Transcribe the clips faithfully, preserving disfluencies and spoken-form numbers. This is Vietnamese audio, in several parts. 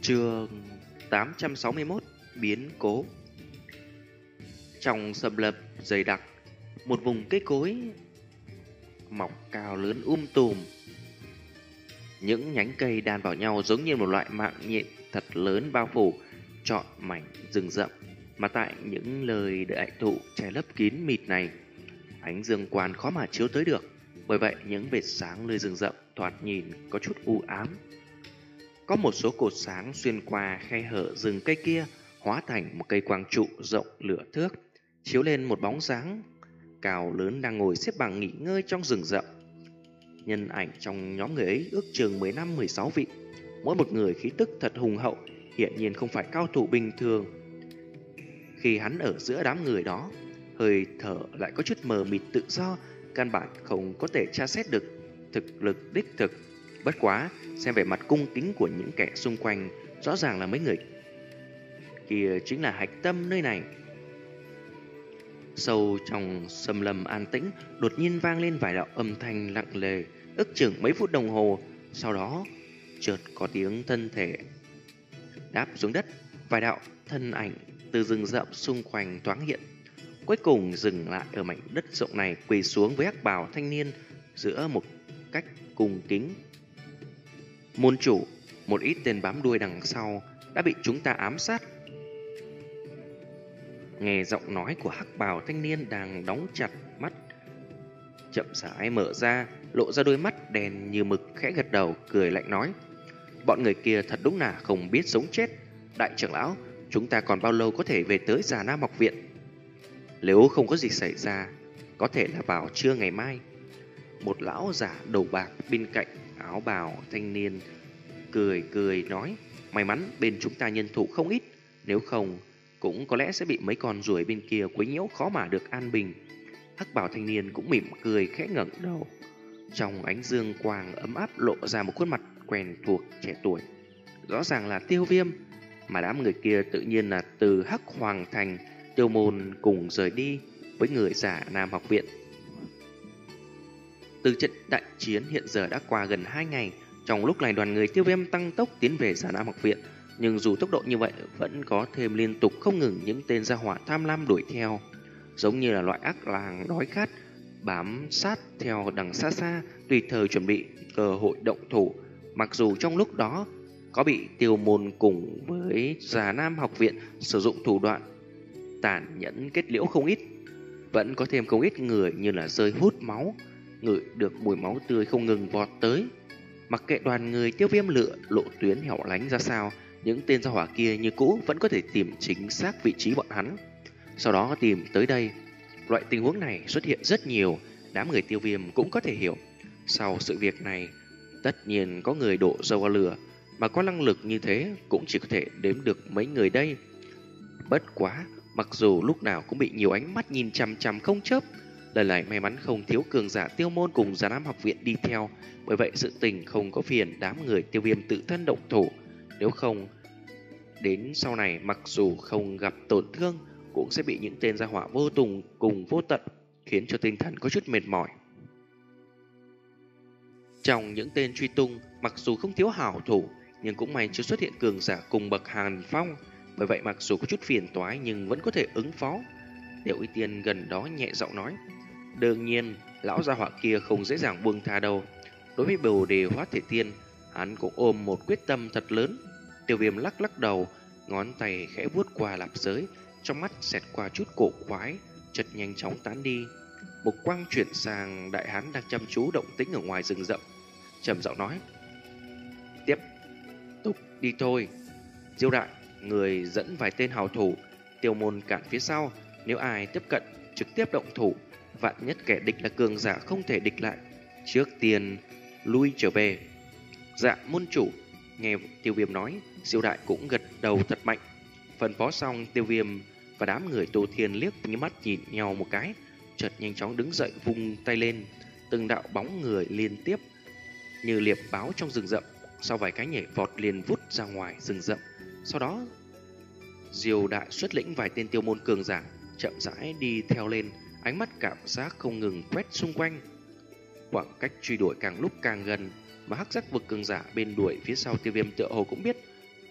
Chương tám trăm sáu mươi mốt. Biến cố. Trong sầm lập dày đặc, một vùng cây cối mọc cao lớn um tùm. Những nhánh cây đan vào nhau giống như một loại mạng nhện thật lớn bao phủ trọn mảnh rừng rậm. Mà tại những lời đại thụ che lấp kín mịt này, ánh dương quang khó mà chiếu tới được. Bởi vậy những vệt sáng nơi rừng rậm thoạt nhìn có chút u ám. Có một số cột sáng xuyên qua khe hở rừng cây kia, hóa thành một cây quang trụ rộng lửa thước, chiếu lên một bóng dáng cao lớn đang ngồi xếp bằng nghỉ ngơi trong rừng rậm. Nhân ảnh trong nhóm người ấy ước chừng mười lăm mười sáu vị, mỗi một người khí tức thật hùng hậu, hiển nhiên không phải cao thủ bình thường. Khi hắn ở giữa đám người đó, hơi thở lại có chút mờ mịt tự do, căn bản không có thể tra xét được thực lực đích thực. Bất quá, xem vẻ mặt cung kính của những kẻ xung quanh, rõ ràng là mấy người kia chính là hạch tâm nơi này. Sâu trong sầm lâm an tĩnh, đột nhiên vang lên vài đạo âm thanh lặng lề, ước chừng mấy phút đồng hồ. Sau đó, chợt có tiếng thân thể đáp xuống đất, vài đạo thân ảnh từ rừng rậm xung quanh thoáng hiện. Cuối cùng dừng lại ở mảnh đất rộng này, quỳ xuống với hắc bào thanh niên giữa một cách cung kính. Môn chủ, một ít tên bám đuôi đằng sau đã bị chúng ta ám sát. Nghe giọng nói của hắc bào thanh niên đang đóng chặt mắt, chậm rãi mở ra, lộ ra đôi mắt đen như mực, khẽ gật đầu, cười lạnh nói: bọn người kia thật đúng là không biết sống chết. Đại trưởng lão, chúng ta còn bao lâu có thể về tới Già Nam học viện? Nếu không có gì xảy ra, có thể là vào trưa ngày mai. Một lão giả đầu bạc bên cạnh áo bào thanh niên cười cười nói: may mắn bên chúng ta nhân thủ không ít, nếu không cũng có lẽ sẽ bị mấy con ruồi bên kia quấy nhiễu, khó mà được an bình. Hắc bào thanh niên cũng mỉm cười khẽ ngẩng đầu, trong ánh dương quang ấm áp lộ ra một khuôn mặt quen thuộc trẻ tuổi, rõ ràng là Tiêu Viêm. Mà đám người kia tự nhiên là từ Hắc Hoàng Thành, Tiêu Môn cùng rời đi với người Già Nam học viện. Từ trận đại chiến hiện giờ đã qua gần hai ngày. Trong lúc này đoàn người Tiêu Viêm tăng tốc tiến về Già Nam học viện, nhưng dù tốc độ như vậy vẫn có thêm liên tục không ngừng những tên gia hỏa tham lam đuổi theo, giống như là loại ác lang đói khát, bám sát theo đằng xa xa, tùy thời chuẩn bị cơ hội động thủ. Mặc dù trong lúc đó có bị Tiêu Môn cùng với Già Nam học viện sử dụng thủ đoạn tàn nhẫn kết liễu không ít, vẫn có thêm không ít người như là rơi hút máu, ngửi được mùi máu tươi không ngừng vọt tới. Mặc kệ đoàn người Tiêu Viêm lựa lộ tuyến hẻo lánh ra sao, những tên gia hỏa kia như cũ vẫn có thể tìm chính xác vị trí bọn hắn, sau đó tìm tới đây. Loại tình huống này xuất hiện rất nhiều, đám người Tiêu Viêm cũng có thể hiểu. Sau sự việc này, tất nhiên có người đổ dầu vào lửa, mà có năng lực như thế cũng chỉ có thể đếm được mấy người đây. Bất quá, mặc dù lúc nào cũng bị nhiều ánh mắt nhìn chằm chằm không chớp, lần này may mắn không thiếu cường giả Tiêu Môn cùng Già Nam học viện đi theo, bởi vậy sự tình không có phiền đám người Tiêu Viêm tự thân động thủ. Nếu không, đến sau này mặc dù không gặp tổn thương, cũng sẽ bị những tên gia hỏa vô tùng cùng vô tận, khiến cho tinh thần có chút mệt mỏi. Trong những tên truy tung, mặc dù không thiếu hảo thủ, nhưng cũng may chưa xuất hiện cường giả cùng bậc Hàn Phong, bởi vậy mặc dù có chút phiền toái nhưng vẫn có thể ứng phó. Tiểu Y Tiên gần đó nhẹ giọng nói: đương nhiên, lão gia hỏa kia không dễ dàng buông tha đâu. Đối với Bồ Đề Hóa Thể Tiên, hắn cũng ôm một quyết tâm thật lớn. Tiêu Viêm lắc lắc đầu, ngón tay khẽ vuốt qua lạp giới, trong mắt xẹt qua chút cổ quái, chợt nhanh chóng tán đi. Một quang chuyển sang đại hán đang chăm chú động tĩnh ở ngoài rừng rậm, trầm giọng nói: tiếp tục đi thôi. Diêu đại, người dẫn vài tên hào thủ, Tiêu Môn cản phía sau, nếu ai tiếp cận trực tiếp động thủ, vạn nhất kẻ địch là cường giả không thể địch lại, trước tiên lui trở về. Dạ môn chủ. Nghe Tiêu Viêm nói, Diêu đại cũng gật đầu thật mạnh. Phân phó xong, Tiêu Viêm và đám người Tô Thiên liếc như mắt nhìn nhau một cái, chợt nhanh chóng đứng dậy vung tay lên, từng đạo bóng người liên tiếp như liệp báo trong rừng rậm, sau vài cái nhảy vọt liền vút ra ngoài rừng rậm. Sau đó Diêu đại xuất lĩnh vài tên Tiêu Môn cường giả chậm rãi đi theo lên, ánh mắt cảm giác không ngừng quét xung quanh. Khoảng cách truy đuổi càng lúc càng gần, mà hắc giác vực cường giả bên đuổi phía sau Tiêu Viêm tựa hồ cũng biết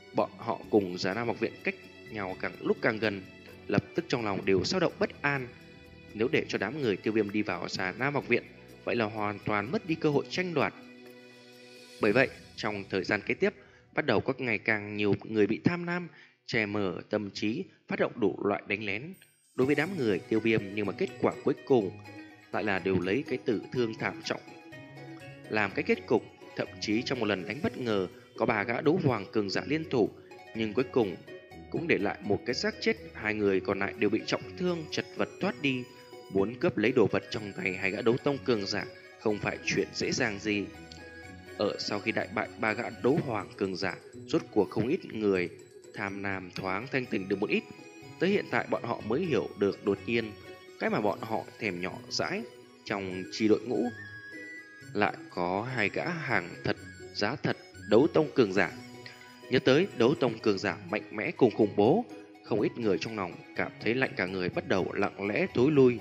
bọn họ cùng Già Nam học viện cách nhau càng lúc càng gần, lập tức trong lòng đều dao động bất an. Nếu để cho đám người Tiêu Viêm đi vào Già Nam học viện, vậy là hoàn toàn mất đi cơ hội tranh đoạt. Bởi vậy, trong thời gian kế tiếp, bắt đầu có ngày càng nhiều người bị tham lam, che mờ tâm trí, phát động đủ loại đánh lén đối với đám người Tiêu Viêm, nhưng mà kết quả cuối cùng lại là đều lấy cái tử thương thảm trọng làm cái kết cục. Thậm chí trong một lần đánh bất ngờ, có ba gã đấu hoàng cường giả liên thủ, nhưng cuối cùng cũng để lại một cái xác chết. Hai người còn lại đều bị trọng thương, chật vật thoát đi. Muốn cướp lấy đồ vật trong tay hai gã đấu tông cường giả không phải chuyện dễ dàng gì. Ở sau khi đại bại ba gã đấu hoàng cường giả, rốt cuộc không ít người tham lam thoáng thanh tỉnh được một ít. Tới hiện tại bọn họ mới hiểu được đột nhiên cái mà bọn họ thèm nhỏ dãi, trong chi đội ngũ lại có hai gã hàng thật giá thật đấu tông cường giả. Nhớ tới đấu tông cường giả mạnh mẽ cùng khủng bố, không ít người trong lòng cảm thấy lạnh cả người, bắt đầu lặng lẽ thối lui.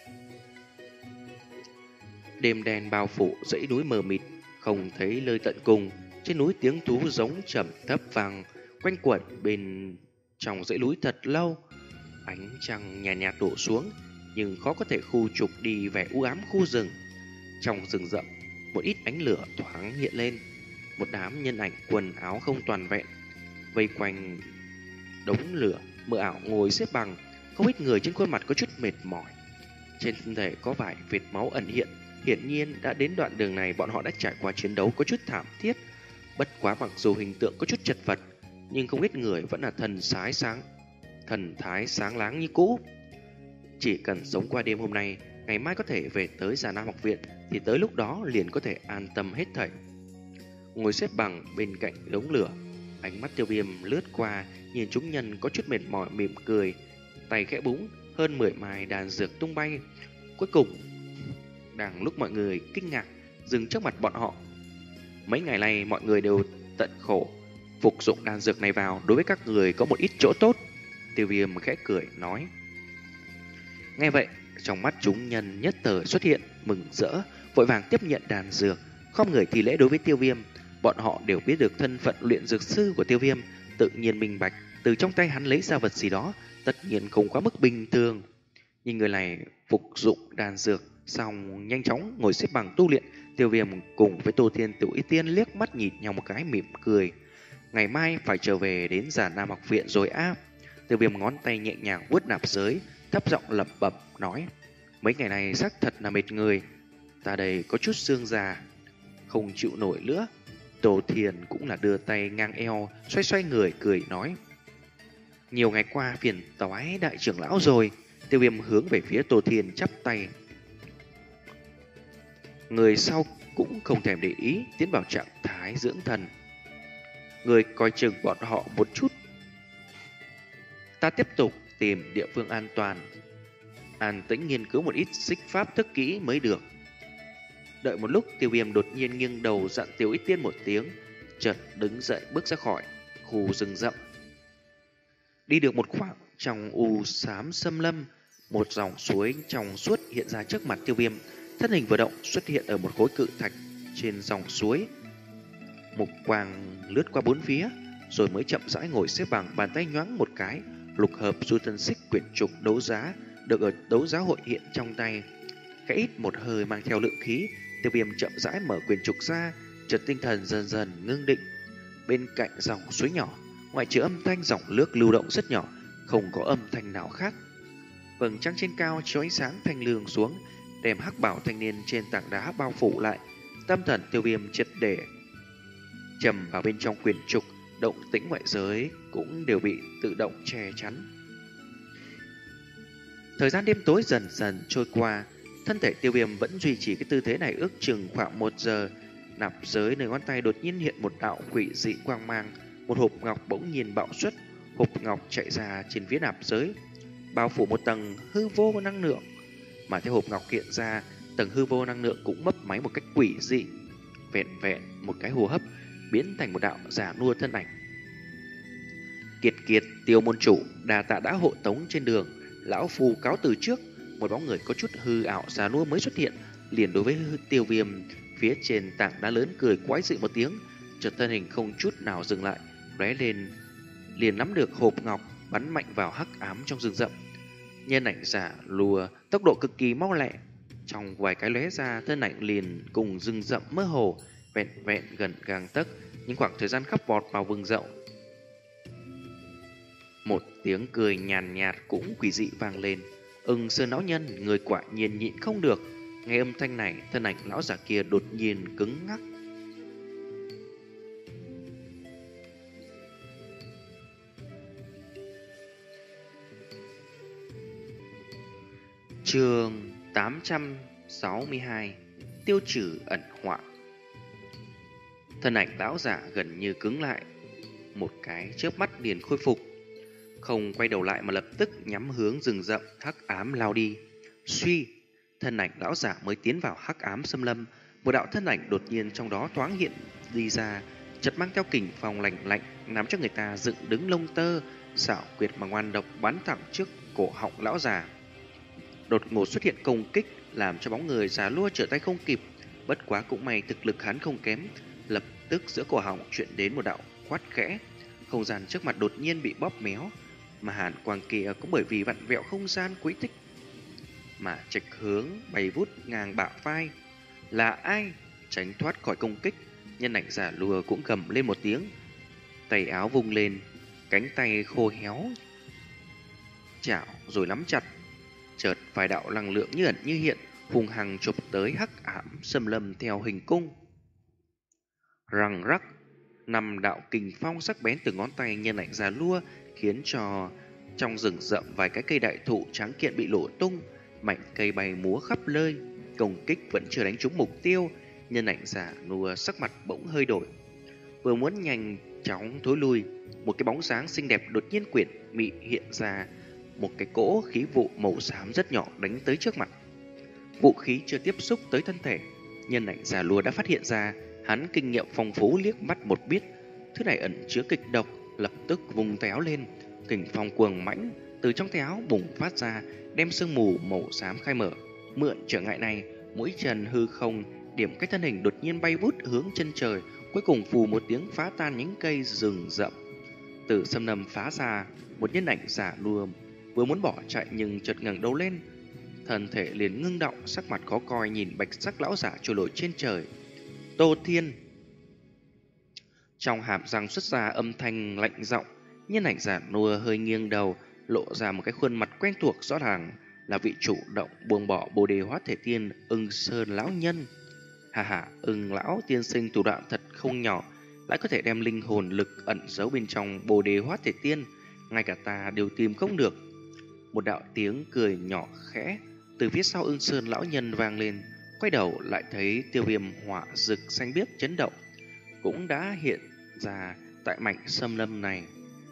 Đêm đen bao phủ dãy núi mờ mịt, không thấy nơi tận cùng. Trên núi tiếng thú giống trầm thấp vang quanh quẩn bên trong dãy núi thật lâu. Ánh trăng nhạt nhạt đổ xuống, nhưng khó có thể khu trục đi vẻ u ám khu rừng. Trong rừng rậm, một ít ánh lửa thoáng hiện lên. Một đám nhân ảnh quần áo không toàn vẹn vây quanh đống lửa mờ ảo ngồi xếp bằng. Không ít người trên khuôn mặt có chút mệt mỏi, trên thân thể có vài vệt máu ẩn hiện. Hiển nhiên đã đến đoạn đường này bọn họ đã trải qua chiến đấu có chút thảm thiết. Bất quá mặc dù hình tượng có chút chật vật, nhưng không ít người vẫn là thần sái sáng thần thái sáng láng như cũ. Chỉ cần sống qua đêm hôm nay, ngày mai có thể về tới Già Nam học viện, thì tới lúc đó liền có thể an tâm hết thảy. Ngồi xếp bằng bên cạnh đống lửa, ánh mắt Tiêu Viêm lướt qua, nhìn chúng nhân có chút mệt mỏi mỉm cười, tay khẽ búng, hơn mười mai đan dược tung bay. Cuối cùng, đang lúc mọi người kinh ngạc, dừng trước mặt bọn họ. Mấy ngày nay mọi người đều tận khổ phục dụng đan dược này vào, đối với các người có một ít chỗ tốt. Tiêu Viêm khẽ cười nói. Nghe vậy, trong mắt chúng nhân nhất thời xuất hiện mừng rỡ, vội vàng tiếp nhận đan dược, không người thi lễ đối với Tiêu Viêm. Bọn họ đều biết được thân phận luyện dược sư của Tiêu Viêm, tự nhiên minh bạch từ trong tay hắn lấy ra vật gì đó tất nhiên không quá mức bình thường. Nhưng người này phục dụng đan dược xong nhanh chóng ngồi xếp bằng tu luyện. Tiêu Viêm cùng với Tô Thiên Tiểu Y Tiên liếc mắt nhìn nhau một cái mỉm cười. Ngày mai phải trở về đến Già Nam học viện rồi á. Tiêu Viêm ngón tay nhẹ nhàng vuốt nạp giới, thấp giọng lẩm bẩm nói: mấy ngày này xác thật là mệt người, ta đây có chút xương già, không chịu nổi nữa. Tô Thiên cũng là đưa tay ngang eo, xoay xoay người cười nói: nhiều ngày qua phiền toái đại trưởng lão rồi. Tiêu Viêm hướng về phía Tô Thiên chắp tay. Người sau cũng không thèm để ý, tiến vào trạng thái dưỡng thần. Người coi chừng bọn họ một chút, ta tiếp tục tìm địa phương an toàn, an tĩnh nghiên cứu một ít xích pháp thức kỹ mới được. Đợi một lúc, Tiêu Viêm đột nhiên nghiêng đầu dặn Tiểu Y Tiên một tiếng, chợt đứng dậy bước ra khỏi khu rừng rậm. Đi được một khoảng trong u xám xâm lâm, một dòng suối trong suốt hiện ra trước mặt Tiêu Viêm. Thân hình vừa động xuất hiện ở một khối cự thạch trên dòng suối. Mục quang lướt qua bốn phía, rồi mới chậm rãi ngồi xếp bằng, bàn tay nhoáng một cái, lục hợp du tân xích quyển trục đấu giá được ở đấu giá hội hiện trong tay. Khẽ ít một hơi mang theo lượng khí, Tiêu Viêm chậm rãi mở quyển trục ra, chợt tinh thần dần dần ngưng định. Bên cạnh dòng suối nhỏ, ngoại trừ âm thanh dòng nước lưu động rất nhỏ, không có âm thanh nào khác. Vầng trăng trên cao chiếu ánh sáng thanh lương xuống, đem hắc bảo thanh niên trên tảng đá bao phủ lại. Tâm thần Tiêu Viêm triệt để trầm vào bên trong quyển trục, động tĩnh ngoại giới cũng đều bị tự động che chắn. Thời gian đêm tối dần dần trôi qua, thân thể Tiêu Viêm vẫn duy trì cái tư thế này ước chừng khoảng một giờ. Nạp giới nơi ngón tay đột nhiên hiện một đạo quỷ dị quang mang, một hộp ngọc bỗng nhiên bạo xuất, hộp ngọc chạy ra trên phía nạp giới, bao phủ một tầng hư vô năng lượng. Mà theo hộp ngọc hiện ra, tầng hư vô năng lượng cũng mấp máy một cách quỷ dị, vẹn vẹn một cái hô hấp biến thành một đạo giả nua thân ảnh. Kiệt kiệt, Tiêu môn chủ, đà tạ đã hộ tống trên đường, lão phu cáo từ trước. Một bóng người có chút hư ảo giả nua mới xuất hiện, liền đối với Tiêu Viêm phía trên tảng đá lớn cười quái dị một tiếng, chợt thân hình không chút nào dừng lại, lóe lên, liền nắm được hộp ngọc bắn mạnh vào hắc ám trong rừng rậm. Nhân ảnh giả lùa tốc độ cực kỳ mau lẹ, trong vài cái lóe ra thân ảnh liền cùng rừng rậm mơ hồ, vẹn vẹn gần gang tấc, những khoảng thời gian khắp vọt vào vùng rộng. Một tiếng cười nhàn nhạt cũng quỷ dị vang lên. Ưng Sơn lão nhân, người quả nhiên nhịn không được. Nghe âm thanh này, thân ảnh lão giả kia đột nhiên cứng ngắc. Chương tám trăm sáu mươi hai. Tiêu trừ ẩn họa. Thân ảnh lão giả gần như cứng lại, một cái chớp mắt liền khôi phục, không quay đầu lại mà lập tức nhắm hướng rừng rậm hắc ám lao đi. Suy, thân ảnh lão giả mới tiến vào hắc ám xâm lâm, một đạo thân ảnh đột nhiên trong đó thoáng hiện đi ra, chợt mang theo kình phong lạnh lạnh, làm cho người ta dựng đứng lông tơ, xảo quyệt mà ngoan độc bắn thẳng trước cổ họng lão già. Đột ngột xuất hiện công kích, làm cho bóng người già lua trở tay không kịp. Bất quá cũng may thực lực hắn không kém, lập tức giữa cổ họng chuyển đến một đạo quát khẽ. Không gian trước mặt đột nhiên bị bóp méo, mà hàn quang kia cũng bởi vì vặn vẹo không gian quỹ tích mà trạch hướng bay vút ngang bả vai. Là ai? Tránh thoát khỏi công kích, nhân ảnh giả lùa cũng gầm lên một tiếng, tay áo vung lên, cánh tay khô héo chảo rồi nắm chặt. Chợt vài đạo năng lượng như ẩn như hiện, hung hăng chụp tới hắc ám xâm lâm theo hình cung. Răng rắc, năm đạo kình phong sắc bén từ ngón tay nhân ảnh già lua khiến cho trong rừng rậm vài cái cây đại thụ trắng kiện bị nổ tung, mảnh cây bay múa khắp nơi. Công kích vẫn chưa đánh trúng mục tiêu, nhân ảnh già lua sắc mặt bỗng hơi đổi, vừa muốn nhanh chóng thối lui, một cái bóng dáng xinh đẹp đột nhiên quyển mị hiện ra, một cái cỗ khí vụ màu xám rất nhỏ đánh tới trước mặt. Vũ khí chưa tiếp xúc tới thân thể, nhân ảnh già lùa đã phát hiện ra. Hắn kinh nghiệm phong phú liếc mắt một biết thứ này ẩn chứa kịch độc, lập tức vùng tay áo lên, kình phong cuồng mãnh từ trong tay áo bùng phát ra, đem sương mù màu xám khai mở. Mượn trở ngại này, mũi trần hư không điểm cái thân hình đột nhiên bay vút hướng chân trời, cuối cùng phù một tiếng phá tan những cây rừng rậm. Từ xâm lâm phá ra, một nhân ảnh giả lùa vừa muốn bỏ chạy nhưng chợt ngẩng đầu lên, thân thể liền ngưng động, sắc mặt khó coi nhìn bạch sắc lão giả trôi nổi trên trời. Tô Thiên. Trong hàm răng xuất ra âm thanh lạnh giọng, nhân ảnh giả nua hơi nghiêng đầu, lộ ra một cái khuôn mặt quen thuộc rõ ràng, là vị chủ động buông bỏ Bồ Đề Hóa Thể Tiên, Ưng Sơn lão nhân. Hà hà, Ưng lão tiên sinh thủ đoạn thật không nhỏ, lại có thể đem linh hồn lực ẩn giấu bên trong Bồ Đề Hóa Thể Tiên, ngay cả ta đều tìm không được. Một đạo tiếng cười nhỏ khẽ từ phía sau Ưng Sơn lão nhân vang lên, quay đầu lại thấy tiêu viêm hỏa rực xanh biếc chấn động, cũng đã hiện ra tại mảnh xâm lâm này.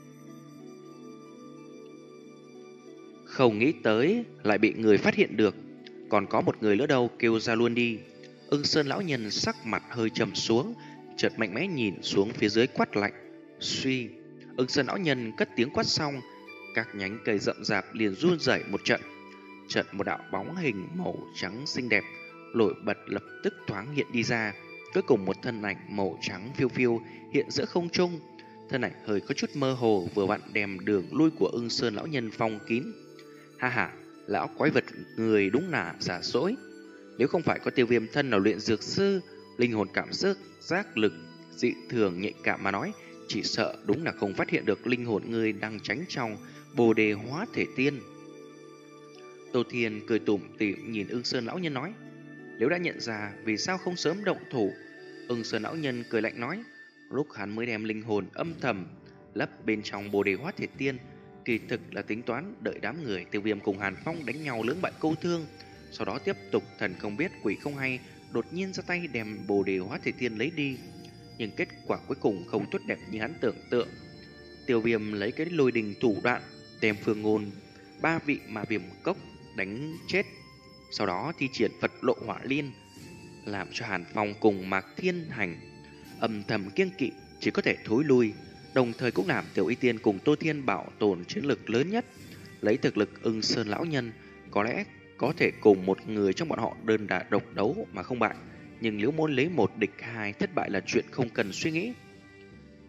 Không nghĩ tới lại bị người phát hiện được, còn có một người nữa đâu, kêu ra luôn đi. Ưng Sơn lão nhân sắc mặt hơi trầm xuống, chợt mạnh mẽ nhìn xuống phía dưới quát lạnh. Suy, Ưng Sơn lão nhân cất tiếng quát xong, các nhánh cây rậm rạp liền run rẩy một trận. Chợt một đạo bóng hình màu trắng xinh đẹp nổi bật lập tức thoáng hiện đi ra. Cuối cùng một thân ảnh màu trắng phiêu phiêu hiện giữa không trung. Thân ảnh hơi có chút mơ hồ, vừa vặn đem đường lui của Ưng Sơn lão nhân phong kín. Ha ha, lão quái vật người đúng là giả dối. Nếu không phải có tiêu viêm thân là luyện dược sư, linh hồn cảm giác giác lực dị thường nhạy cảm mà nói, chỉ sợ đúng là không phát hiện được linh hồn người đang tránh trong Bồ Đề Hóa Thể Tiên. Tô Thiên cười tủm tỉm nhìn Ưng Sơn lão nhân nói, nếu đã nhận ra vì sao không sớm động thủ. Ưng Sơn lão nhân cười lạnh nói, lúc hắn mới đem linh hồn âm thầm lấp bên trong Bồ Đề Hóa Thể Tiên, kỳ thực là tính toán đợi đám người Tiêu Viêm cùng Hàn Phong đánh nhau lưỡng bại câu thương, sau đó tiếp tục thần không biết quỷ không hay đột nhiên ra tay đem Bồ Đề Hóa Thể Tiên lấy đi. Nhưng kết quả cuối cùng không tốt đẹp như hắn tưởng tượng. Tiêu Viêm lấy cái lôi đình thủ đoạn đem Phương Ngôn, ba vị mà viêm cốc đánh chết, sau đó thi triển Phật Lộ Hỏa Liên, làm cho Hàn Phong cùng Mạc Thiên Hành âm thầm kiêng kỵ, chỉ có thể thối lui, đồng thời cũng làm Tiểu Y Tiên cùng Tô Thiên bảo tồn chiến lực lớn nhất. Lấy thực lực Ưng Sơn lão nhân, có lẽ có thể cùng một người trong bọn họ đơn đả độc đấu mà không bại, nhưng nếu muốn lấy một địch hai, thất bại là chuyện không cần suy nghĩ.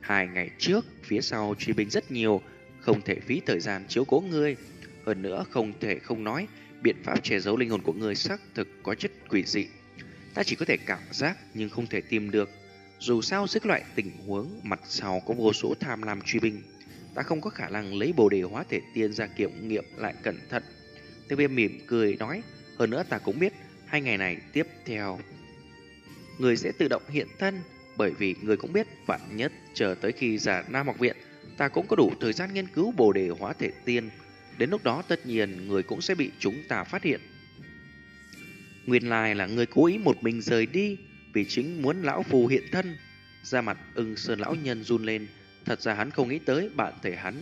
Hai ngày trước, phía sau truy binh rất nhiều, không thể phí thời gian chiếu cố ngươi. Hơn nữa không thể không nói, biện pháp che giấu linh hồn của ngươi xác thực có chất quỷ dị. Ta chỉ có thể cảm giác nhưng không thể tìm được. Dù sao dưới loại tình huống mặt sau có vô số tham lam truy binh, ta không có khả năng lấy bồ đề hóa thể tiên ra kiểm nghiệm lại cẩn thận. Tiêu Viêm mỉm cười nói, hơn nữa ta cũng biết hai ngày này tiếp theo người sẽ tự động hiện thân, bởi vì người cũng biết vạn nhất chờ tới khi ra Nam học viện, ta cũng có đủ thời gian nghiên cứu bồ đề hóa thể tiên. Đến lúc đó tất nhiên người cũng sẽ bị chúng ta phát hiện. Nguyên lai là người cố ý một mình rời đi vì chính muốn lão phù hiện thân. Da mặt Ưng Sơn lão nhân run lên, thật ra hắn không nghĩ tới bạn thể hắn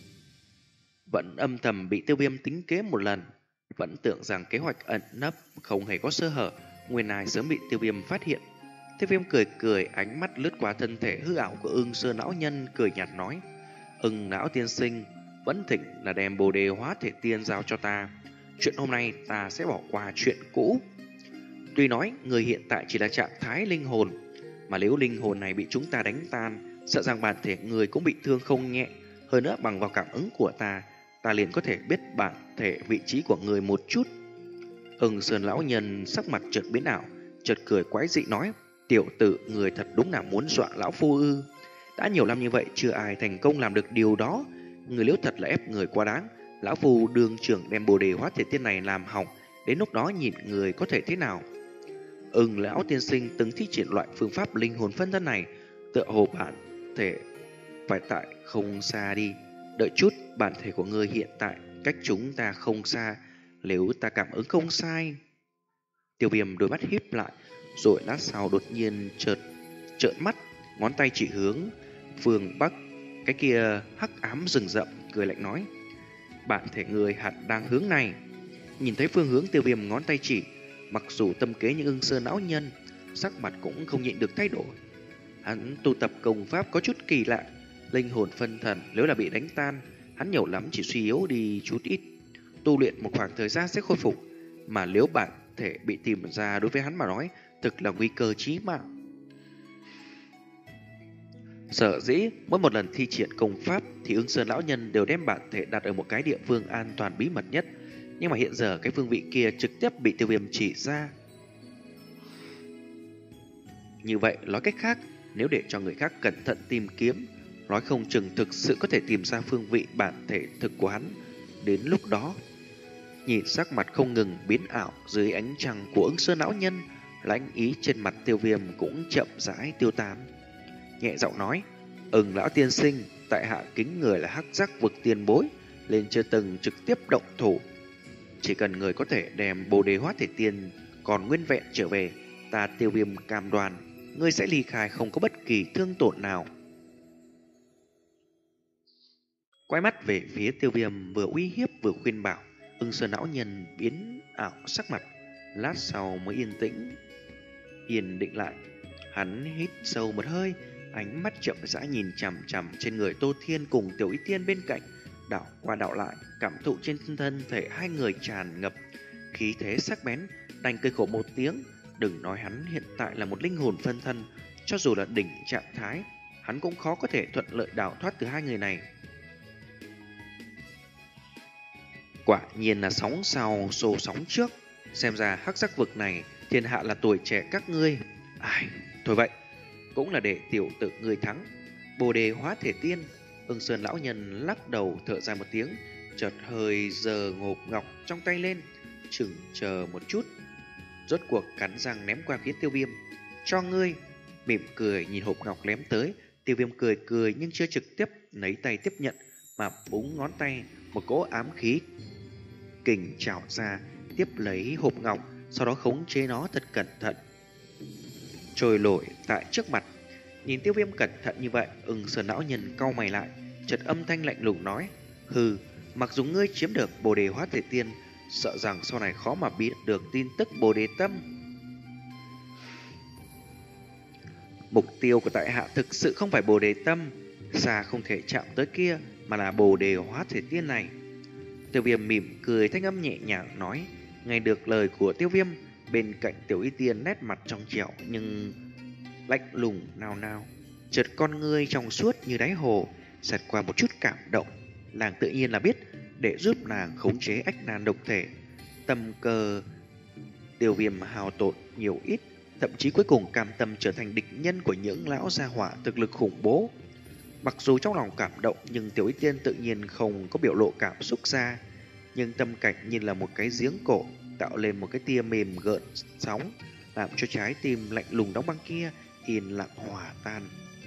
vẫn âm thầm bị Tiêu Viêm tính kế một lần, vẫn tưởng rằng kế hoạch ẩn nấp không hề có sơ hở, nguyên lai sớm bị Tiêu Viêm phát hiện. Tiêu Viêm cười cười, ánh mắt lướt qua thân thể hư ảo của Ưng Sơn lão nhân, cười nhạt nói: "Ưng lão tiên sinh, vẫn thỉnh là đem bồ đề hóa thể tiên giao cho ta. Chuyện hôm nay ta sẽ bỏ qua chuyện cũ." Tuy nói người hiện tại chỉ là trạng thái linh hồn, mà nếu linh hồn này bị chúng ta đánh tan, sợ rằng bản thể người cũng bị thương không nhẹ. Hơn nữa bằng vào cảm ứng của ta, ta liền có thể biết bản thể vị trí của người một chút. Ưng Sơn lão nhân sắc mặt chợt biến ảo, chợt cười quái dị nói: "Tiểu tử, người thật đúng là muốn dọa lão phu ư? Đã nhiều năm như vậy chưa ai thành công làm được điều đó. Người nếu thật là ép người quá đáng, lão phu đương trưởng đem bồ đề hóa thể tiên này làm hỏng, đến lúc đó nhìn người có thể thế nào?" Ưng lão tiên sinh từng thi triển loại phương pháp linh hồn phân thân này, tựa hồ bản thể phải tại không xa đi. Đợi chút, bản thể của ngươi hiện tại cách chúng ta không xa, nếu ta cảm ứng không sai. Tiêu Viêm đôi mắt híp lại, rồi lát sau đột nhiên chợt trợn mắt, ngón tay chỉ hướng phương bắc, cái kia hắc ám rừng rậm, cười lạnh nói: "Bản thể người hẳn đang hướng này." Nhìn thấy phương hướng Tiêu Viêm ngón tay chỉ, mặc dù tâm kế những Ưng Sơn lão nhân, sắc mặt cũng không nhịn được thay đổi. Hắn tu tập công pháp có chút kỳ lạ, linh hồn phân thần nếu là bị đánh tan, hắn nhiều lắm chỉ suy yếu đi chút ít, tu luyện một khoảng thời gian sẽ khôi phục, mà nếu bản thể bị tìm ra, đối với hắn mà nói thực là nguy cơ chí mạng. Sở dĩ mỗi một lần thi triển công pháp thì Ưng Sơn lão nhân đều đem bản thể đặt ở một cái địa phương an toàn bí mật nhất, nhưng mà hiện giờ cái phương vị kia trực tiếp bị Tiêu Viêm chỉ ra. Như vậy nói cách khác, nếu để cho người khác cẩn thận tìm kiếm, nói không chừng thực sự có thể tìm ra phương vị bản thể thực của hắn. Đến lúc đó, nhìn sắc mặt không ngừng biến ảo dưới ánh trăng của Ưng Sơn lão nhân, lãnh ý trên mặt Tiêu Viêm cũng chậm rãi tiêu tán. Nhẹ giọng nói: "Ưng lão tiên sinh, tại hạ kính người là hắc giác vực tiền bối, lên chưa từng trực tiếp động thủ. Chỉ cần người có thể đem bồ đề hóa thể tiên còn nguyên vẹn trở về, ta Tiêu Viêm cam đoan ngươi sẽ ly khai không có bất kỳ thương tổn nào." Quay mắt về phía Tiêu Viêm, vừa uy hiếp vừa khuyên bảo, Ưng Sơn lão nhân biến ảo sắc mặt, lát sau mới yên tĩnh yên định lại. Hắn hít sâu một hơi, ánh mắt chậm rãi nhìn chằm chằm trên người Tô Thiên cùng Tiểu Y Tiên bên cạnh, đảo qua đảo lại, cảm thụ trên thân thể hai người tràn ngập khí thế sắc bén, đành cười khổ một tiếng. Đừng nói hắn hiện tại là một linh hồn phân thân, cho dù là đỉnh trạng thái, hắn cũng khó có thể thuận lợi đào thoát từ hai người này. Quả nhiên là sóng sau xô sóng trước, xem ra hắc giác vực này thiên hạ là tuổi trẻ các ngươi. Ai, thôi vậy, cũng là để tiểu tử ngươi thắng. Bồ đề hóa thể tiên. Ưng Sơn lão nhân lắc đầu thở dài một tiếng, chợt hơi giơ hộp ngọc trong tay lên, chừng chờ một chút, rốt cuộc cắn răng ném qua phía Tiêu Viêm. "Cho ngươi." Mỉm cười nhìn hộp ngọc ném tới, Tiêu Viêm cười cười nhưng chưa trực tiếp lấy tay tiếp nhận, mà búng ngón tay, một cỗ ám khí kình trào ra, tiếp lấy hộp ngọc, sau đó khống chế nó thật cẩn thận, trôi nổi tại trước mặt. Nhìn Tiêu Viêm cẩn thận như vậy, Ưng Sơn lão nhân cau mày lại, chợt âm thanh lạnh lùng nói: "Hừ, mặc dù ngươi chiếm được bồ đề hóa thể tiên, sợ rằng sau này khó mà biết được tin tức bồ đề tâm. Mục tiêu của tại hạ thực sự không phải bồ đề tâm, xa không thể chạm tới kia, mà là bồ đề hóa thể tiên này." Tiêu Viêm mỉm cười, thanh âm nhẹ nhàng nói. Nghe được lời của Tiêu Viêm, bên cạnh Tiểu Y Tiên nét mặt trong trẻo nhưng lạnh lùng nao nao. Chợt con ngươi trong suốt như đáy hồ, xẹt qua một chút cảm động. Nàng tự nhiên là biết để giúp nàng khống chế ách nan độc thể, tâm cơ Tiêu Viêm hao tổn nhiều ít, thậm chí cuối cùng cam tâm trở thành địch nhân của những lão gia hỏa thực lực khủng bố. Mặc dù trong lòng cảm động, nhưng Tiểu Y Tiên tự nhiên không có biểu lộ cảm xúc ra, nhưng tâm cảnh như là một cái giếng cổ, tạo lên một cái tia mềm gợn sóng, làm cho trái tim lạnh lùng đóng băng kia yên lặng hòa tan.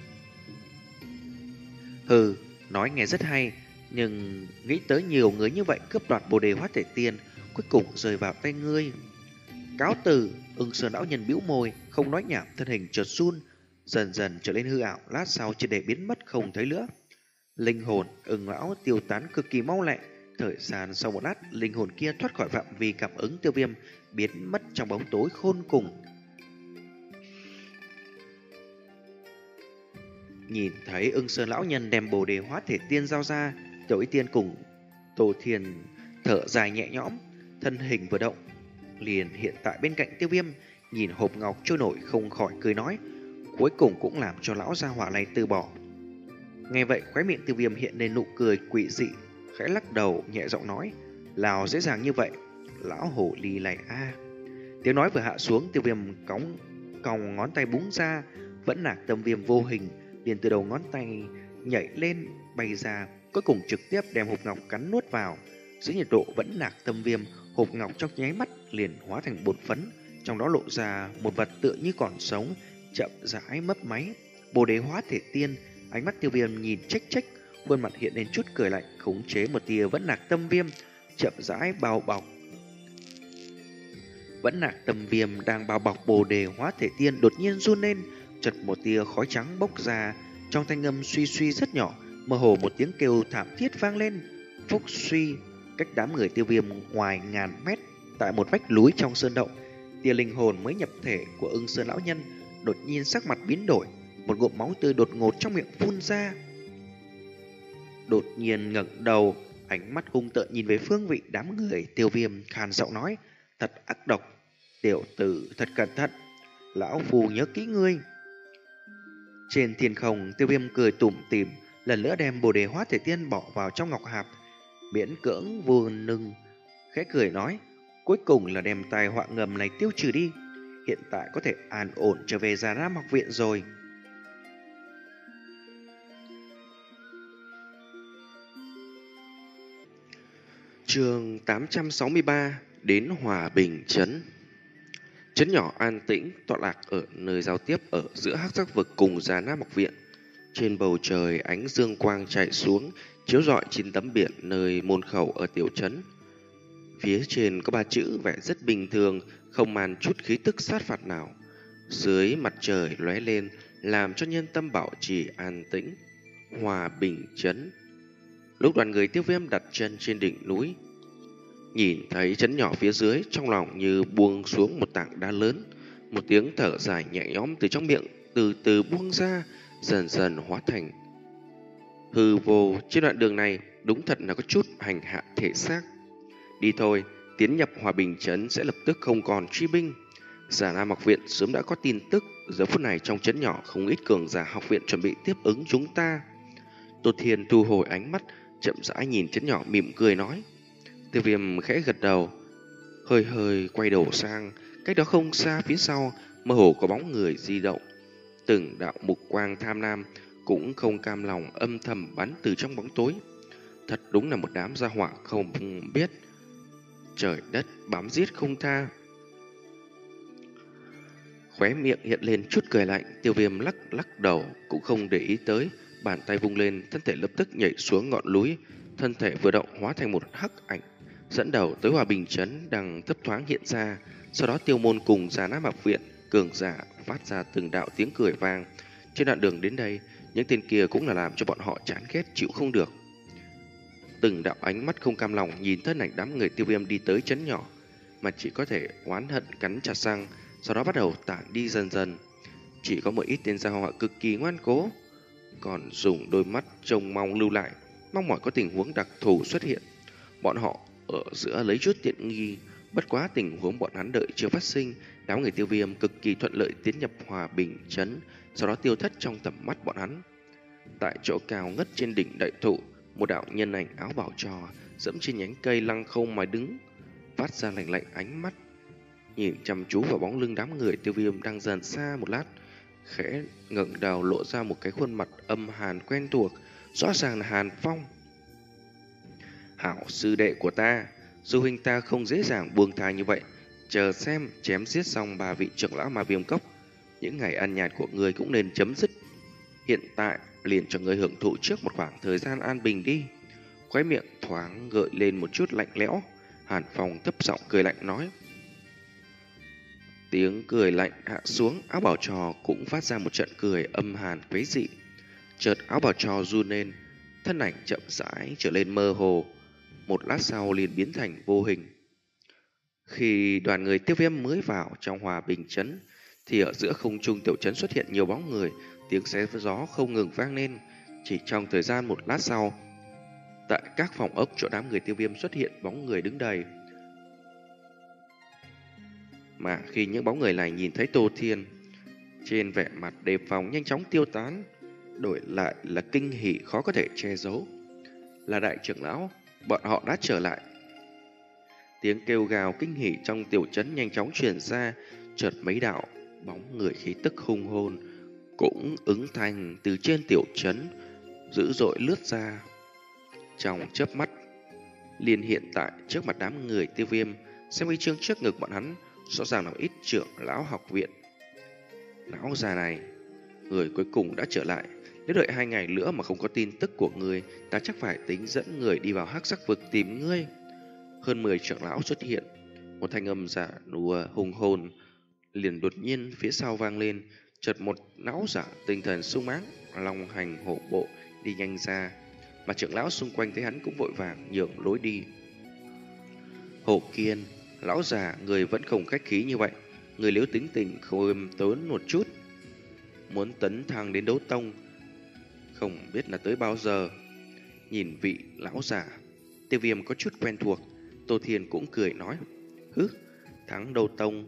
Hừ, nói nghe rất hay, nhưng nghĩ tới nhiều người như vậy cướp đoạt Bồ Đề Hóa Thể Tiên, cuối cùng rơi vào tay ngươi. Cáo từ, Ưng Sơn lão nhân bĩu môi, không nói nhảm, thân hình chợt run, dần dần trở lên hư ảo, lát sau triệt để biến mất không thấy nữa. Linh hồn Ưng lão tiêu tán cực kỳ mau lẹ, thời gian sau một lát, linh hồn kia thoát khỏi phạm vi cảm ứng Tiêu Viêm, biến mất trong bóng tối khôn cùng. Nhìn thấy Ưng Sơn lão nhân đem Bồ Đề Hóa Thể Tiên giao ra, Tiểu Y Tiên cùng Tô Thiền thở dài nhẹ nhõm, thân hình vừa động liền hiện tại bên cạnh Tiêu Viêm, nhìn hộp ngọc trôi nổi không khỏi cười nói, cuối cùng cũng làm cho lão gia hỏa này từ bỏ. Nghe vậy khóe miệng Tiêu Viêm hiện lên nụ cười quỷ dị, khẽ lắc đầu nhẹ giọng nói, nào dễ dàng như vậy, lão hổ ly này a. À. Tiếng nói vừa hạ xuống, Tiêu Viêm cong cong ngón tay búng ra, vẫn nạc tâm viêm vô hình liền từ đầu ngón tay nhảy lên bay ra, cuối cùng trực tiếp đem hộp ngọc cắn nuốt vào. Dưới nhiệt độ vẫn nạc tâm viêm, hộp ngọc trong nháy mắt liền hóa thành bột phấn, trong đó lộ ra một vật tựa như còn sống, chậm rãi mấp máy. Bồ Đề Hóa Thể Tiên. Ánh mắt Tiêu Viêm nhìn trách trách, khuôn mặt hiện lên chút cười lạnh, khống chế một tia vẫn nạc tâm viêm, chậm rãi bao bọc. Vẫn nạc tâm viêm đang bao bọc Bồ Đề Hóa Thể Tiên đột nhiên run lên, chợt một tia khói trắng bốc ra, trong thanh âm suy suy rất nhỏ, mơ hồ một tiếng kêu thảm thiết vang lên. Phúc suy, cách đám người Tiêu Viêm ngoài ngàn mét, tại một vách núi trong sơn động, tia linh hồn mới nhập thể của Ưng Sơn lão nhân đột nhiên sắc mặt biến đổi, một ngụm máu tươi đột ngột trong miệng phun ra. Đột nhiên ngẩng đầu, ánh mắt hung tợn nhìn về phương vị đám người Tiêu Viêm, khàn giọng nói, thật ác độc, tiểu tử thật cẩn thận, lão phù nhớ kỹ ngươi. Trên thiên không, Tiêu Viêm cười tủm tỉm, lần nữa đem Bồ Đề Hóa Thể Tiên bỏ vào trong ngọc hạp, miễn cưỡng vô nưng, khẽ cười nói, cuối cùng là đem tai họa ngầm này tiêu trừ đi, hiện tại có thể an ổn trở về Già Nam học viện rồi. Chương tám trăm sáu mươi ba, đến Hòa Bình Trấn. Trấn nhỏ an tĩnh tọa lạc ở nơi giao tiếp ở giữa hắc giác vực cùng Già Nam học viện. Trên bầu trời ánh dương quang chạy xuống, chiếu rọi trên tấm biển nơi môn khẩu ở tiểu trấn. Phía trên có ba chữ vẻ rất bình thường, không màn chút khí tức sát phạt nào. Dưới mặt trời lóe lên, làm cho nhân tâm bảo trì an tĩnh. Hòa Bình Trấn. Lúc đoàn người Tiêu Viêm đặt chân trên đỉnh núi, nhìn thấy trấn nhỏ phía dưới, trong lòng như buông xuống một tảng đá lớn. Một tiếng thở dài nhẹ nhõm từ trong miệng từ từ buông ra, dần dần hóa thành hư vô. Trên đoạn đường này đúng thật là có chút hành hạ thể xác. Đi thôi, tiến nhập Hòa Bình Trấn sẽ lập tức không còn truy binh. Già Nam học viện sớm đã có tin tức, giờ phút này trong trấn nhỏ không ít cường giả học viện chuẩn bị tiếp ứng chúng ta. Tô Thiên thu hồi ánh mắt, chậm rãi nhìn trấn nhỏ mỉm cười nói. Tiêu Viêm khẽ gật đầu, hơi hơi quay đầu sang, cách đó không xa phía sau mơ hồ có bóng người di động. Từng đạo mục quang tham lam cũng không cam lòng âm thầm bắn từ trong bóng tối. Thật đúng là một đám gia hỏa không biết trời đất bám giết không tha. Khóe miệng hiện lên chút cười lạnh, Tiêu Viêm lắc lắc đầu cũng không để ý tới, bàn tay vung lên, thân thể lập tức nhảy xuống ngọn núi, thân thể vừa động hóa thành một hắc ảnh, dẫn đầu tới Hòa Bình Trấn đang thấp thoáng hiện ra. Sau đó Tiêu Môn cùng Già Nam học viện cường giả phát ra từng đạo tiếng cười vang. Trên đoạn đường đến đây, những tên kia cũng là làm cho bọn họ chán ghét chịu không được. Từng đạo ánh mắt không cam lòng nhìn thân ảnh đám người Tiêu Viêm đi tới trấn nhỏ, mà chỉ có thể oán hận cắn chặt răng, sau đó bắt đầu tản đi dần dần. Chỉ có một ít tên gia hỏa cực kỳ ngoan cố, còn dùng đôi mắt trông mong lưu lại, mong mỏi có tình huống đặc thù xuất hiện. Bọn họ ở giữa lấy chút tiện nghi, bất quá tình huống bọn hắn đợi chưa phát sinh, đám người Tiêu Viêm cực kỳ thuận lợi tiến nhập Hòa Bình Trấn, sau đó tiêu thất trong tầm mắt bọn hắn. Tại chỗ cao ngất trên đỉnh đại thụ, một đạo nhân ảnh áo bảo trò dẫm trên nhánh cây lăng không mà đứng, phát ra lạnh lạnh ánh mắt, nhìn chăm chú vào bóng lưng đám người Tiêu Viêm đang dần xa một lát, khẽ ngẩng đầu lộ ra một cái khuôn mặt âm hàn quen thuộc, rõ ràng là Hàn Phong. Hảo sư đệ của ta, sư huynh ta không dễ dàng buông tha như vậy, chờ xem chém giết xong ba vị trưởng lão Ma Viêm Cốc, những ngày ăn nhạt của người cũng nên chấm dứt. Hiện tại liền cho người hưởng thụ trước một khoảng thời gian an bình đi. Khóe miệng thoáng gợi lên một chút lạnh lẽo, Hàn Phong thấp giọng cười lạnh nói. Tiếng cười lạnh hạ xuống, áo bảo trò cũng phát ra một trận cười âm hàn quấy dị. Chợt áo bảo trò run lên, thân ảnh chậm rãi trở lên mơ hồ, một lát sau liền biến thành vô hình. Khi đoàn người Tiêu Viêm mới vào trong Hòa Bình trấn, thì ở giữa không trung tiểu trấn xuất hiện nhiều bóng người, tiếng xé gió không ngừng vang lên. Chỉ trong thời gian một lát sau, tại các phòng ốc chỗ đám người Tiêu Viêm xuất hiện bóng người đứng đầy. Mà khi những bóng người này nhìn thấy Tô Thiên, trên vẻ mặt đề phòng nhanh chóng tiêu tán, đổi lại là kinh hỉ khó có thể che giấu. Là đại trưởng lão, bọn họ đã trở lại. Tiếng kêu gào kinh hỉ trong tiểu trấn nhanh chóng truyền ra, chợt mấy đạo bóng người khí tức hung hồn cũng ứng thành từ trên tiểu trấn dữ dội lướt ra. Trong chớp mắt liền hiện tại trước mặt đám người Tiêu Viêm, xem huy chương trước ngực bọn hắn rõ ràng là ít trưởng lão học viện. Lão già này, người cuối cùng đã trở lại. Nếu đợi hai ngày nữa mà không có tin tức của người, ta chắc phải tính dẫn người đi vào hắc sắc vực tìm ngươi. Hơn mười trưởng lão xuất hiện, một thanh âm giả nùa hùng hồn liền đột nhiên phía sau vang lên. Chợt một lão giả tinh thần sung mãn, long hành hổ bộ đi nhanh ra, mà trưởng lão xung quanh thấy hắn cũng vội vàng nhường lối đi. Hổ Kiên, lão già, người vẫn không khách khí như vậy, người nếu tính tình khiêm tốn một chút, muốn tấn thăng đến đấu tông, không biết là tới bao giờ. Nhìn vị lão già, Tiêu Viêm có chút quen thuộc. Tô Thiên cũng cười nói, hứ, thắng đấu tông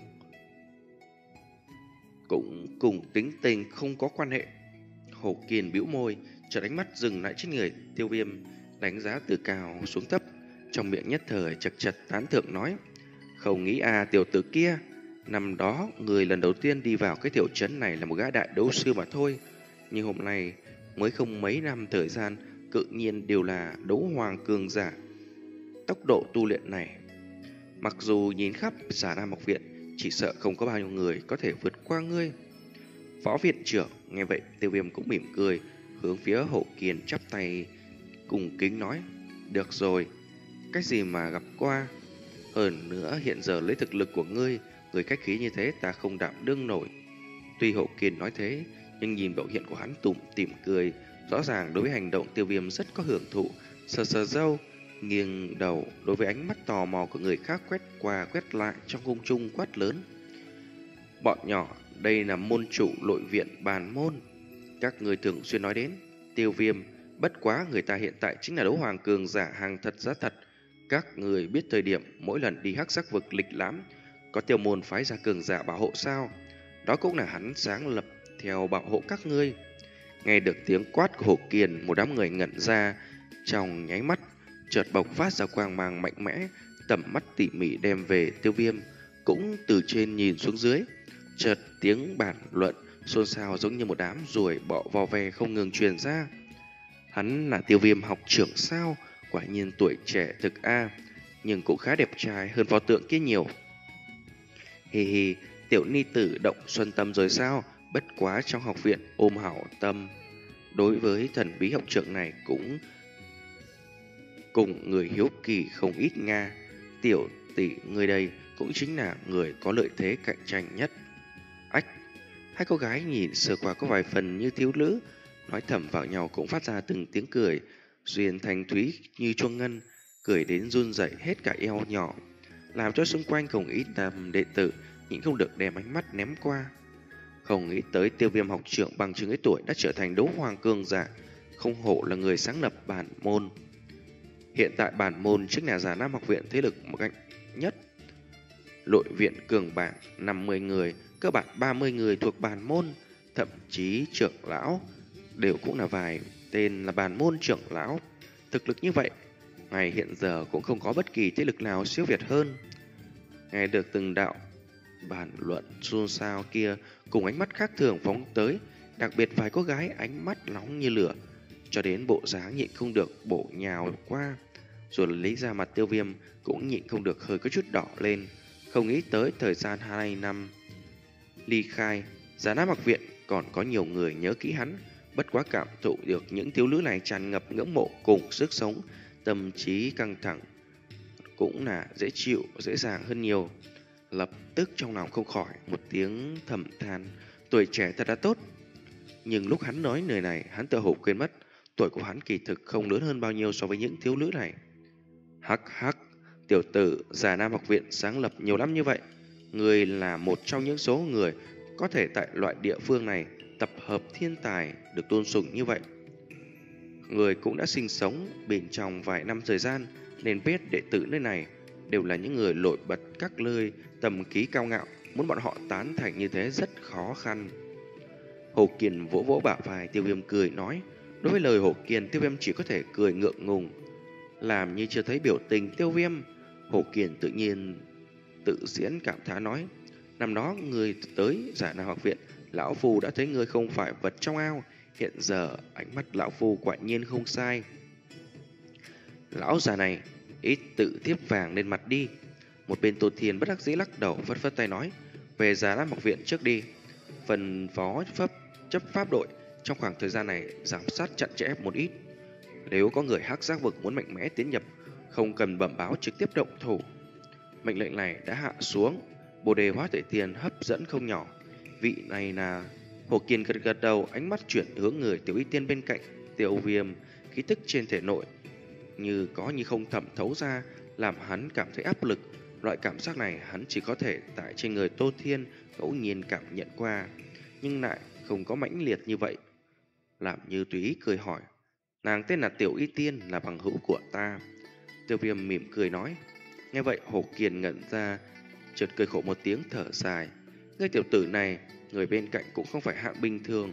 cũng cùng tính tình không có quan hệ. Hổ Kiên bĩu môi, chợt ánh mắt dừng lại trên người Tiêu Viêm, đánh giá từ cao xuống thấp, trong miệng nhất thời chật chật tán thưởng nói, không nghĩ à tiểu tử kia, năm đó người lần đầu tiên đi vào cái tiểu trấn này là một gã đại đấu sư mà thôi, nhưng hôm nay mới không mấy năm thời gian, tự nhiên đều là đấu hoàng cường giả. Tốc độ tu luyện này, mặc dù nhìn khắp Giả Nam học viện, chỉ sợ không có bao nhiêu người có thể vượt qua ngươi. Phó viện trưởng nghe vậy, Tiêu Viêm cũng mỉm cười, hướng phía Hổ Kiên chắp tay cùng kính nói, được rồi, cái gì mà gặp qua. Hơn nữa hiện giờ lấy thực lực của ngươi, người khách khí như thế ta không đảm đương nổi. Tuy Hổ Kiên nói thế, nhưng nhìn biểu hiện của hắn tủm tỉm cười, rõ ràng đối với hành động Tiêu Viêm rất có hưởng thụ, sờ sờ râu, nghiêng đầu đối với ánh mắt tò mò của người khác quét qua quét lại trong cung trung quát lớn, bọn nhỏ, đây là môn chủ nội viện Bàn Môn, các người thường xuyên nói đến. Tiêu Viêm, bất quá người ta hiện tại chính là đấu hoàng cường giả hàng thật giá thật. Các người biết thời điểm mỗi lần đi hắc sắc vực lịch lãm, có Tiêu môn phái ra cường giả bảo hộ sao? Đó cũng là hắn sáng lập theo bảo hộ các ngươi. Nghe được tiếng quát của Hổ Kiên, một đám người ngẩn ra, trong nháy mắt chợt bộc phát ra quang mang mạnh mẽ, tầm mắt tỉ mỉ đem về Tiêu Viêm, cũng từ trên nhìn xuống dưới. Chợt tiếng bàn luận xôn xao giống như một đám ruồi bọ vò ve không ngừng truyền ra. Hắn là Tiêu Viêm học trưởng sao? Quả nhiên tuổi trẻ thực a, nhưng cũng khá đẹp trai hơn pho tượng kia nhiều. Hi hi, tiểu ni tử động xuân tâm rồi sao? Bất quá trong học viện ôm hảo tâm đối với thần bí học trưởng này cũng cùng người hiếu kỳ không ít nga. Tiểu tỷ người đây cũng chính là người có lợi thế cạnh tranh nhất. Ách, hai cô gái nhìn sơ qua có vài phần như thiếu nữ, nói thầm vào nhau cũng phát ra từng tiếng cười, duyên thanh thúy như chuông ngân, cười đến run rẩy hết cả eo nhỏ, làm cho xung quanh không ít nam đệ tử nhịn không được đem ánh mắt ném qua. Không nghĩ tới Tiêu Viêm học trưởng bằng chừng ấy tuổi đã trở thành đấu hoàng cường giả, không hổ là người sáng lập Bản Môn. Hiện tại Bản Môn chính là Già Nam học viện thế lực mạnh nhất. Nội viện cường bảng năm mươi người, cơ bản ba mươi người thuộc Bản Môn, thậm chí trưởng lão đều cũng là vài tên là bản môn trưởng lão. Thực lực như vậy, ngày hiện giờ cũng không có bất kỳ thế lực nào siêu việt hơn. Nghe được từng đạo bàn luận xôn xao kia cùng ánh mắt khác thường phóng tới, đặc biệt vài cô gái ánh mắt nóng như lửa, cho đến bộ dáng nhịn không được bổ nhào qua, rồi lấy ra mặt Tiêu Viêm cũng nhịn không được hơi có chút đỏ lên. Không nghĩ tới thời gian hai năm ly khai, Già Nam Học Viện còn có nhiều người nhớ kỹ hắn, bất quá cảm thụ được những thiếu nữ này tràn ngập ngưỡng mộ cùng sức sống, tâm trí căng thẳng cũng là dễ chịu, dễ dàng hơn nhiều. Lập tức trong lòng không khỏi một tiếng thầm than, tuổi trẻ thật là tốt. Nhưng lúc hắn nói lời này, hắn tự hồ quên mất tuổi của hắn kỳ thực không lớn hơn bao nhiêu so với những thiếu nữ này. Hắc hắc, tiểu tử, Già Nam Học Viện sáng lập nhiều năm như vậy, người là một trong những số người có thể tại loại địa phương này tập hợp thiên tài được tôn sùng như vậy. Người cũng đã sinh sống bên trong vài năm thời gian, nên biết đệ tử nơi này đều là những người nổi bật các nơi tầm ký cao ngạo, muốn bọn họ tán thành như thế rất khó khăn. Hồ Kiền vỗ vỗ bả vai Tiêu Viêm cười nói. Đối với lời Hồ Kiền, Tiêu Viêm chỉ có thể cười ngượng ngùng, làm như chưa thấy biểu tình Tiêu Viêm. Hồ Kiền tự nhiên tự diễn cảm thán nói, năm đó người tới Già Nam Học Viện, lão phu đã thấy người không phải vật trong ao, hiện giờ ánh mắt lão phu quả nhiên không sai. Lão già này ít tự tiếp vàng lên mặt đi. Một bên Tô Thiên bất đắc dĩ lắc đầu, phất phất tay nói, về Già Nam Học Viện trước đi, phần phó pháp chấp pháp đội trong khoảng thời gian này giám sát chặt chẽ một ít. Nếu có người hắc giác vực muốn mạnh mẽ tiến nhập, không cần bẩm báo, trực tiếp động thủ. Mệnh lệnh này đã hạ xuống, Bồ Đề Hóa Tuệ Tiền hấp dẫn không nhỏ. Vị này là Hồ Kiền gật gật đầu, ánh mắt chuyển hướng người Tiểu Y Tiên bên cạnh. Tiêu Viêm khí tức trên thể nội như có như không thẩm thấu ra, làm hắn cảm thấy áp lực. Loại cảm giác này hắn chỉ có thể tại trên người Tô Thiên ngẫu nhiên cảm nhận qua, nhưng lại không có mãnh liệt như vậy. Làm như tùy ý cười hỏi, nàng tên là Tiểu Y Tiên, là bằng hữu của ta. Tiêu Viêm mỉm cười nói. Nghe vậy Hồ Kiền ngẩn ra, chợt cười khổ một tiếng thở dài. Ngươi tiểu tử này, người bên cạnh cũng không phải hạng bình thường.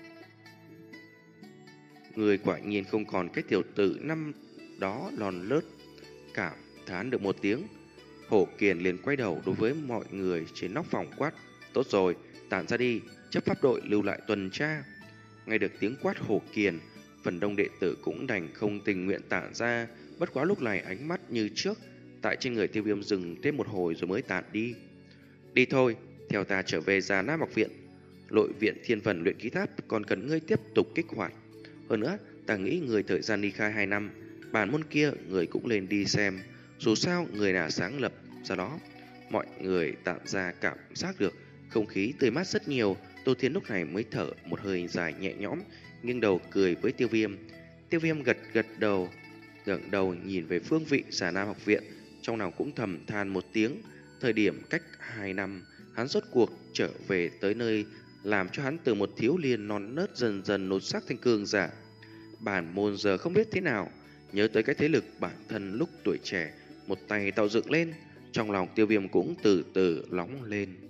Người quả nhiên không còn cái tiểu tử năm đó lòn lớt. Cảm thán được một tiếng, Hồ Kiền liền quay đầu đối với mọi người trên nóc phòng quát, tốt rồi, tản ra đi, chấp pháp đội lưu lại tuần tra. Nghe được tiếng quát Hồ Kiền, phần đông đệ tử cũng đành không tình nguyện tản ra. Bất quá lúc này ánh mắt như trước tại trên người Tiêu Viêm dừng thêm một hồi rồi mới tản đi. Đi thôi, theo ta trở về Già Nam Học Viện. Nội viện Thiên Phần luyện khí tháp còn cần ngươi tiếp tục kích hoạt. Hơn nữa, ta nghĩ người thời gian ly khai hai năm, bản môn kia người cũng lên đi xem. Dù sao người là sáng lập, do đó mọi người tạm ra cảm giác được không khí tươi mát rất nhiều. Tô Thiên lúc này mới thở một hơi dài nhẹ nhõm, nghiêng đầu cười với Tiêu Viêm. Tiêu Viêm gật gật đầu, ngẩng đầu nhìn về phương vị Già Nam Học Viện, trong lòng cũng thầm than một tiếng. Thời điểm cách hai năm, hắn rốt cuộc trở về tới nơi làm cho hắn từ một thiếu niên non nớt dần dần lột xác thành cường giả. Bản môn giờ không biết thế nào, nhớ tới cái thế lực bản thân lúc tuổi trẻ một tay tạo dựng lên, trong lòng Tiêu Viêm cũng từ từ nóng lên.